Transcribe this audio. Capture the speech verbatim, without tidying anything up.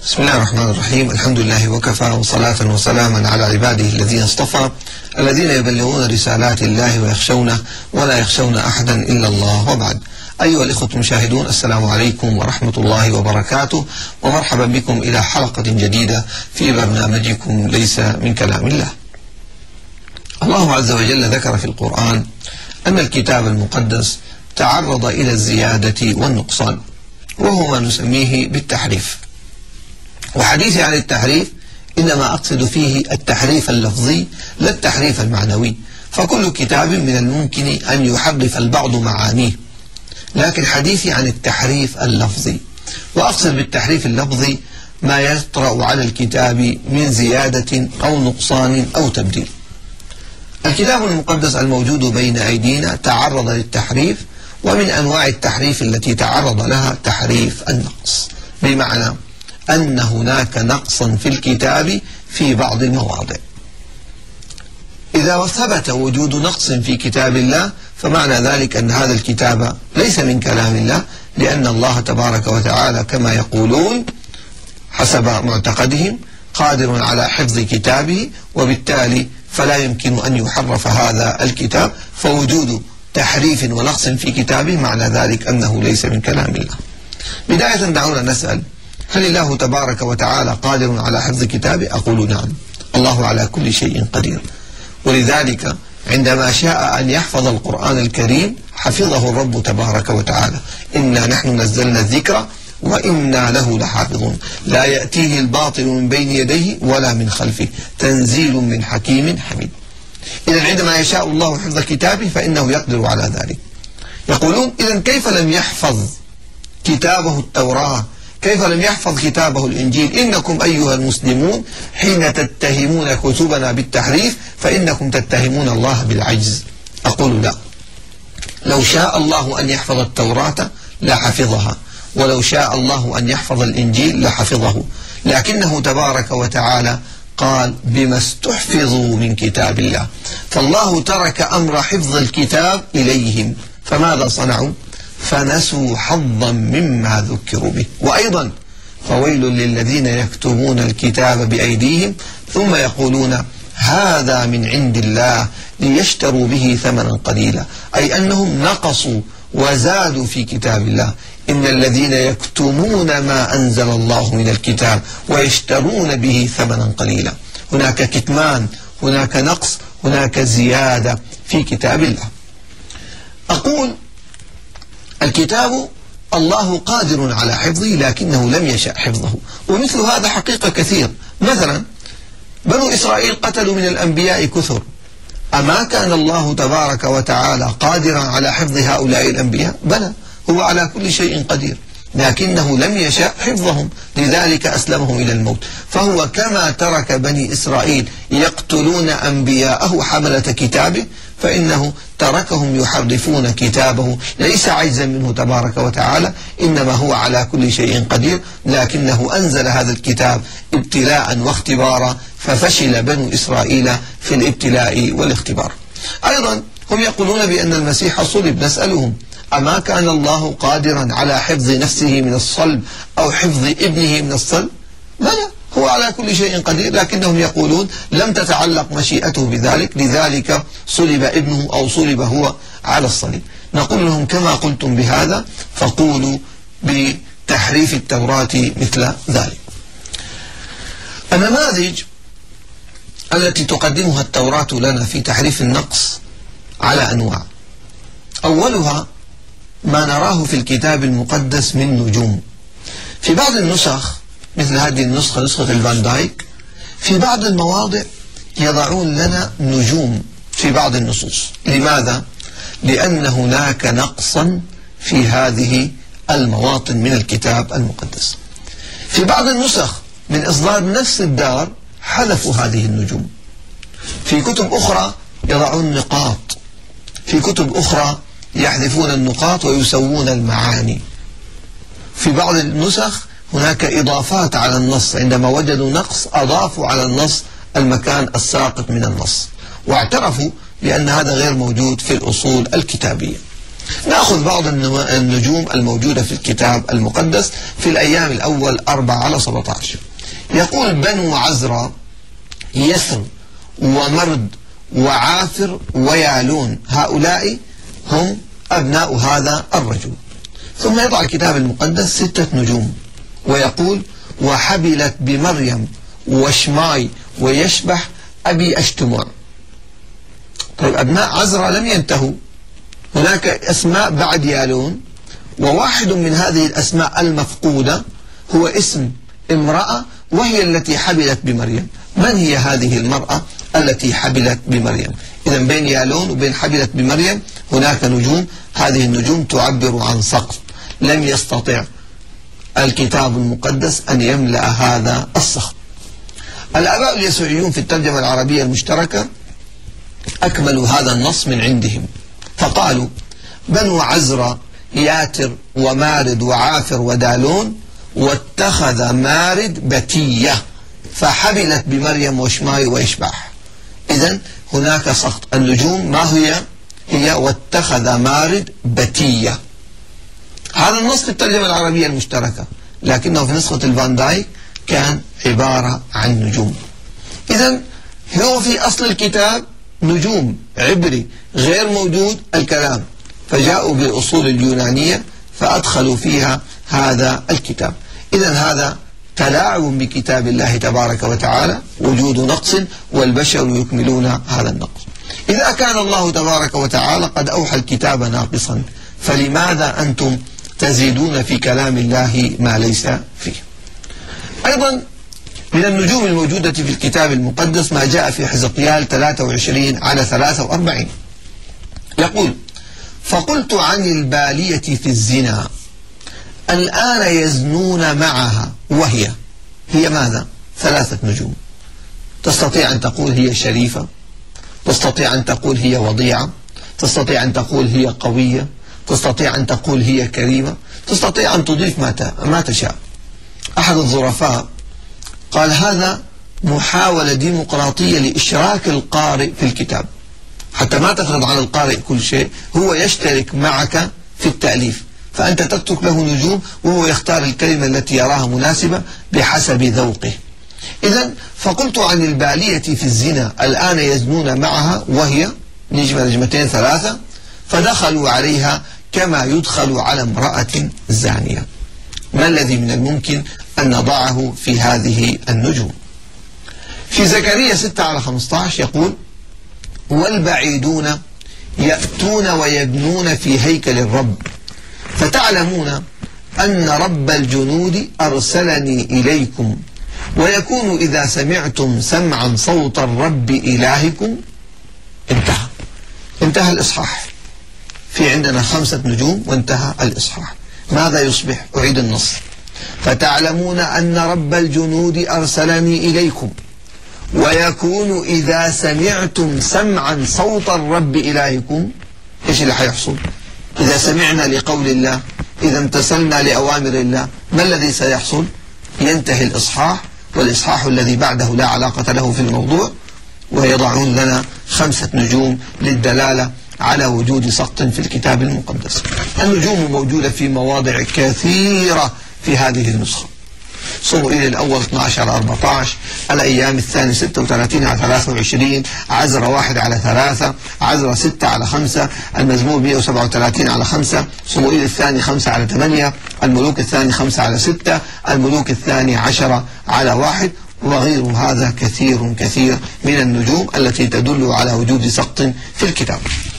بسم الله الرحمن الرحيم. الحمد لله وكفى، وصلاة وسلاما على عباده الذين اصطفى، الذين يبلغون رسالات الله ويخشونه ولا يخشون أحدا إلا الله، وبعد. أيها الإخوة المشاهدون، السلام عليكم ورحمة الله وبركاته، ومرحبا بكم إلى حلقة جديدة في برنامجكم ليس من كلام الله. الله عز وجل ذكر في القرآن أن الكتاب المقدس تعرض إلى الزيادة والنقصان، وهو ما نسميه بالتحريف. وحديثي عن التحريف إنما أقصد فيه التحريف اللفظي لا التحريف المعنوي، فكل كتاب من الممكن أن يحرف البعض معانيه، لكن حديثي عن التحريف اللفظي. وأقصد بالتحريف اللفظي ما يطرأ على الكتاب من زيادة أو نقصان أو تبديل. الكتاب المقدس الموجود بين أيدينا تعرض للتحريف، ومن أنواع التحريف التي تعرض لها تحريف النقص، بمعنى أن هناك نقصا في الكتاب في بعض المواضع. إذا ثبت وجود نقص في كتاب الله فمعنى ذلك أن هذا الكتاب ليس من كلام الله، لأن الله تبارك وتعالى كما يقولون حسب معتقدهم قادر على حفظ كتابه، وبالتالي فلا يمكن أن يحرف هذا الكتاب، فوجود تحريف ونقص في كتابه معنى ذلك أنه ليس من كلام الله. بداية دعونا نسأل: هل الله تبارك وتعالى قادر على حفظ كتابه؟ أقول نعم، الله على كل شيء قدير. ولذلك عندما شاء أن يحفظ القرآن الكريم حفظه الرب تبارك وتعالى: إنا نحن نزلنا الذكر وإنا له لحافظون، لا يأتيه الباطل من بين يديه ولا من خلفه، تنزيل من حكيم حميد. إذا عندما يشاء الله حفظ كتابه فإنه يقدر على ذلك. يقولون: إذا كيف لم يحفظ كتابه التوراة؟ كيف لم يحفظ كتابه الإنجيل؟ إنكم أيها المسلمون حين تتهمون كتبنا بالتحريف فإنكم تتهمون الله بالعجز. أقول لا، لو شاء الله أن يحفظ التوراة لحفظها، ولو شاء الله أن يحفظ الإنجيل لحفظه، لكنه تبارك وتعالى قال: بما استحفظوا من كتاب الله. فالله ترك أمر حفظ الكتاب إليهم، فماذا صنعوا؟ فنسوا حظا مما ذكروا به. وأيضا: فويل للذين يكتبون الكتاب بأيديهم ثم يقولون هذا من عند الله ليشتروا به ثمنا قليلا، أي أنهم نقصوا وزادوا في كتاب الله. إن الذين يكتمون ما أنزل الله من الكتاب ويشترون به ثمنا قليلا. هناك كتمان، هناك نقص، هناك زيادة في كتاب الله. أقول: الكتاب الله قادر على حفظه لكنه لم يشأ حفظه، ومثل هذا حقيقة كثير. مثلا بنو إسرائيل قتلوا من الأنبياء كثر، أما كان الله تبارك وتعالى قادرا على حفظ هؤلاء الأنبياء؟ بلى، هو على كل شيء قدير، لكنه لم يشأ حفظهم، لذلك أسلمهم إلى الموت. فهو كما ترك بني إسرائيل يقتلون أنبياءه حملة كتابه، فإنه تركهم يحرفون كتابه، ليس عجزا منه تبارك وتعالى، إنما هو على كل شيء قدير، لكنه أنزل هذا الكتاب ابتلاء واختبارا، ففشل بنو إسرائيل في الابتلاء والاختبار. أيضا هم يقولون بأن المسيح صلب. نسألهم: أما كان الله قادرا على حفظ نفسه من الصلب أو حفظ ابنه من الصلب؟ بلى، هو على كل شيء قدير، لكنهم يقولون لم تتعلق مشيئته بذلك، لذلك صلب ابنه أو صلب هو على الصليب. نقول لهم: كما قلتم بهذا فقولوا بتحريف التوراة مثل ذلك. النماذج التي تقدمها التوراة لنا في تحريف النقص على أنواع. أولها ما نراه في الكتاب المقدس من نجوم. في بعض النسخ مثل هذه النسخة، نسخة الفان دايك، في بعض المواضع يضعون لنا نجوم في بعض النصوص. لماذا؟ لأن هناك نقصا في هذه المواطن من الكتاب المقدس. في بعض النسخ من إصدار نفس الدار حذفوا هذه النجوم. في كتب أخرى يضعون نقاط، في كتب أخرى يحذفون النقاط ويسوون المعاني. في بعض النسخ هناك إضافات على النص، عندما وجدوا نقص أضافوا على النص المكان الساقط من النص، واعترفوا بأن هذا غير موجود في الأصول الكتابية. نأخذ بعض النجوم الموجودة في الكتاب المقدس في الأيام الأول أربعة على سبعة عشر. يقول بنو عزرا يسر ومرد وعافر ويالون، هؤلاء هم أبناء هذا الرجل. ثم يضع الكتاب المقدس ستة نجوم ويقول وحبلت بمريم وشماي ويشبح أبي أشتمع. طيب أبناء عزرا لم ينتهوا، هناك أسماء بعد يالون، وواحد من هذه الأسماء المفقودة هو اسم امرأة وهي التي حبلت بمريم. من هي هذه المرأة التي حبلت بمريم؟ إذا بين يالون وبين حبلت بمريم هناك نجوم، هذه النجوم تعبر عن سقف لم يستطع الكتاب المقدس أن يملأ هذا السقف. الآباء اليسوعيون في الترجمة العربية المشتركة أكملوا هذا النص من عندهم، فقالوا بنو عزرا ياتر ومارد وعافر ودالون، واتخذ مارد بتية فحبلت بمريم وشماي ويشبح. إذن هناك سقط. النجوم ما هي؟ هي واتخذ مارد بتية. هذا النص في الترجمة العربية المشتركة، لكنه في نسخة الفان دايك كان عبارة عن نجوم. إذن هو في أصل الكتاب نجوم عبري غير موجود الكلام، فجاءوا بالأصول اليونانية فأدخلوا فيها هذا الكتاب. إذن هذا تلاعب بكتاب الله تبارك وتعالى، وجود نقص والبشر يكملون هذا النقص. إذا كان الله تبارك وتعالى قد أوحى الكتاب ناقصا، فلماذا أنتم تزيدون في كلام الله ما ليس فيه؟ أيضا من النجوم الموجودة في الكتاب المقدس ما جاء في حزقيال ثلاثة وعشرين على ثلاثة وأربعين، يقول فقلت عن البالية في الزنا الآن يزنون معها، وهي هي ماذا؟ ثلاثة نجوم. تستطيع أن تقول هي شريفة، تستطيع أن تقول هي وضيعة، تستطيع أن تقول هي قوية، تستطيع أن تقول هي كريمة، تستطيع أن تضيف ما تشاء. أحد الظرفاء قال هذا محاولة ديمقراطية لإشراك القارئ في الكتاب، حتى ما تفرض على القارئ كل شيء، هو يشترك معك في التأليف، فأنت تترك له نجوم وهو يختار الكلمة التي يراها مناسبة بحسب ذوقه. إذن فقلت عن البالية في الزنا الآن يزنون معها، وهي نجمة نجمتين ثلاثة، فدخلوا عليها كما يدخل على امرأة زانية. ما الذي من الممكن أن نضعه في هذه النجوم؟ في زكريا ستة على خمسة عشر يقول والبعيدون يأتون ويبنون في هيكل الرب، فتعلمون أن رب الجنود أرسلني إليكم، ويكون إذا سمعتم سمعا صوت الرب إلهكم. انتهى انتهى الإصحاح. في عندنا خمسة نجوم وانتهى الإصحاح. ماذا يصبح؟ أعيد النص. فتعلمون أن رب الجنود أرسلني إليكم، ويكون إذا سمعتم سمعا صوت الرب إلهكم. إيش اللي حيحصل؟ إذا سمعنا لقول الله، إذا امتثلنا لأوامر الله، ما الذي سيحصل؟ ينتهي الإصحاح، والإصحاح الذي بعده لا علاقة له في الموضوع، ويضعون لنا خمسة نجوم للدلالة على وجود سقط في الكتاب المقدس. النجوم موجودة في مواضع كثيرة في هذه النسخة. صموئيل الأول اثني عشر على أربعة عشر، الأيام الثاني ستة وثلاثين على ثلاثة وعشرين، عزرا واحد على ثلاثة، عزرا ستة على خمسة، المزمور مئة وسبعة وثلاثين على خمسة، صموئيل الثاني خمسة على ثمانية، الملوك الثاني خمسة على ستة، الملوك الثاني عشرة على واحد، وغير هذا كثير كثير من النجوم التي تدل على وجود سقط في الكتاب.